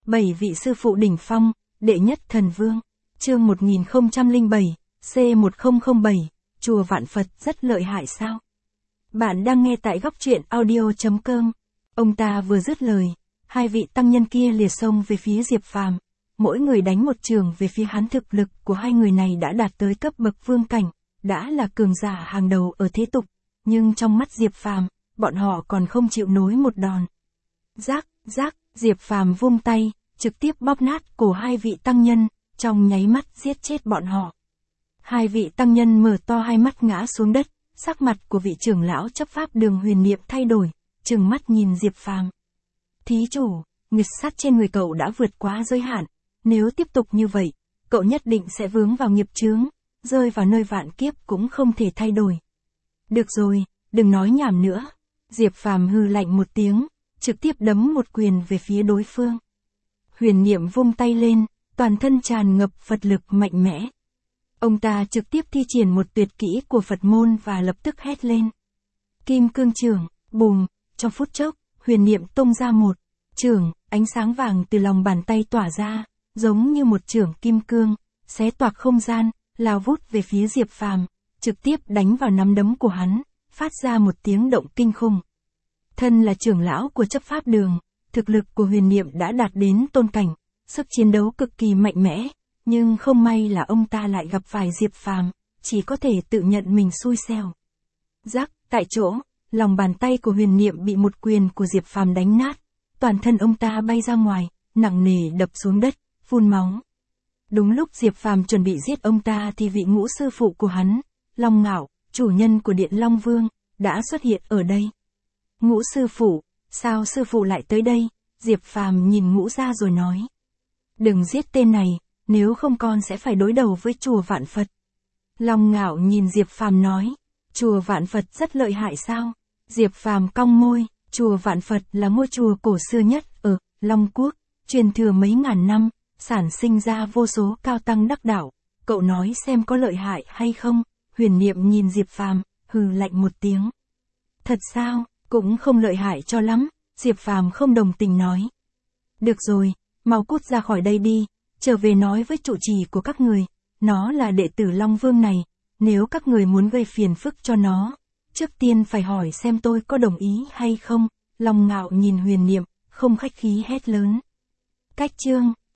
7 vị sư phụ đỉnh phong, đệ nhất thần vương. Chương 1007, C1007, chùa Vạn Phật rất lợi hại sao? Bạn đang nghe tại góc truyện audio.com. Ông ta vừa dứt lời, hai vị tăng nhân kia liệt xông về phía Diệp Phàm, mỗi người đánh một trường về phía hắn. Thực lực của hai người này đã đạt tới cấp bậc vương cảnh, đã là cường giả hàng đầu ở thế tục, nhưng trong mắt Diệp Phàm, bọn họ còn không chịu nổi một đòn. Rác, Diệp Phàm vung tay, trực tiếp bóp nát cổ hai vị tăng nhân, trong nháy mắt giết chết bọn họ. Hai vị tăng nhân mở to hai mắt ngã xuống đất, sắc mặt của vị trưởng lão chấp pháp đường Huyền Niệm thay đổi, trừng mắt nhìn Diệp Phàm. Thí chủ, nghịch sát trên người cậu đã vượt quá giới hạn, nếu tiếp tục như vậy, cậu nhất định sẽ vướng vào nghiệp chướng, rơi vào nơi vạn kiếp cũng không thể thay đổi. Được rồi, đừng nói nhảm nữa. Diệp Phàm hừ lạnh một tiếng, trực tiếp đấm một quyền về phía đối phương. Huyền Niệm vung tay lên, toàn thân tràn ngập Phật lực mạnh mẽ. Ông ta trực tiếp thi triển một tuyệt kỹ của Phật môn và lập tức hét lên. Kim cương chưởng, bùm, trong phút chốc, Huyền Niệm tung ra một chưởng, ánh sáng vàng từ lòng bàn tay tỏa ra, giống như một chưởng kim cương, xé toạc không gian, lao vút về phía Diệp Phàm, trực tiếp đánh vào nắm đấm của hắn, phát ra một tiếng động kinh khủng. Thân là trưởng lão của chấp pháp đường, thực lực của Huyền Niệm đã đạt đến tôn cảnh, sức chiến đấu cực kỳ mạnh mẽ, nhưng không may là ông ta lại gặp phải Diệp Phàm, chỉ có thể tự nhận mình xui xẻo. Rắc, tại chỗ, lòng bàn tay của Huyền Niệm bị một quyền của Diệp Phàm đánh nát, toàn thân ông ta bay ra ngoài, nặng nề đập xuống đất, phun máu. Đúng lúc Diệp Phàm chuẩn bị giết ông ta thì vị ngũ sư phụ của hắn, Long Ngạo, chủ nhân của Điện Long Vương, đã xuất hiện ở đây. Ngũ sư phụ, sao sư phụ lại tới đây? Diệp Phàm nhìn Ngũ gia rồi nói. Đừng giết tên này, nếu không con sẽ phải đối đầu với chùa Vạn Phật. Long Ngạo nhìn Diệp Phàm nói, chùa Vạn Phật rất lợi hại sao? Diệp Phàm cong môi, chùa Vạn Phật là ngôi chùa cổ xưa nhất ở Long Quốc, truyền thừa mấy ngàn năm, sản sinh ra vô số cao tăng đắc đạo, cậu nói xem có lợi hại hay không? Huyền Niệm nhìn Diệp Phàm, hừ lạnh một tiếng. Thật sao, cũng không lợi hại cho lắm, Diệp Phàm không đồng tình nói. Được rồi, mau cút ra khỏi đây đi, trở về nói với trụ trì của các người, nó là đệ tử Long Vương này, nếu các người muốn gây phiền phức cho nó, trước tiên phải hỏi xem tôi có đồng ý hay không. Long Ngạo nhìn Huyền Niệm, không khách khí hét lớn. Cách chương